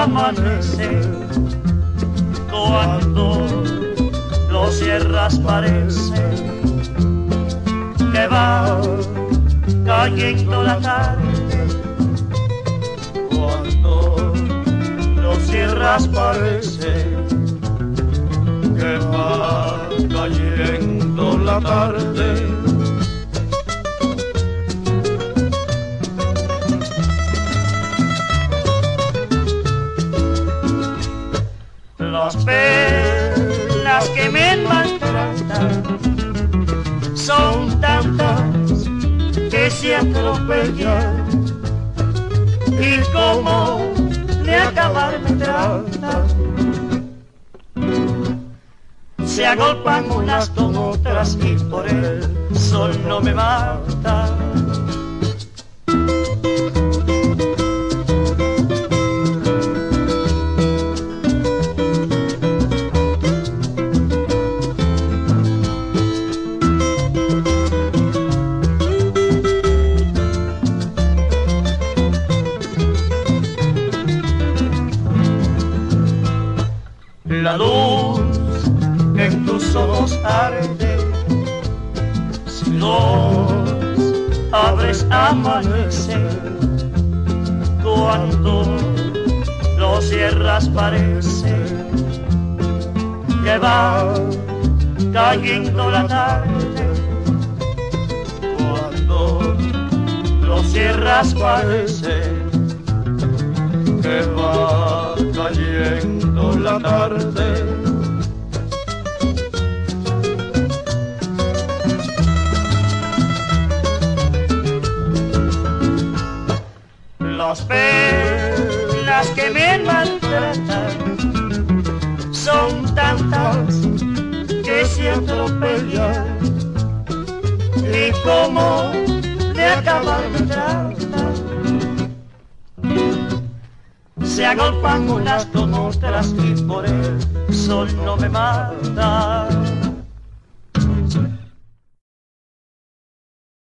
amanece, cuando lo cierras parece que va cayendo la tarde, cuando lo cierras parece que va cayendo la tarde. Las penas que me maltratan son tantas que se atropellan, y como de acabar me tratan, se agolpan unas con otras y por el sol no me mata. La luz que en tus ojos arde, si los abres amanece, cuando los cierras parece que va cayendo la tarde, cuando los cierras parece que va cayendo la tarde. Las penas que me maltratan son tantas que se atropellan, y como de acabar me tratan, se agolpan unas con otras y por el sol no me matan.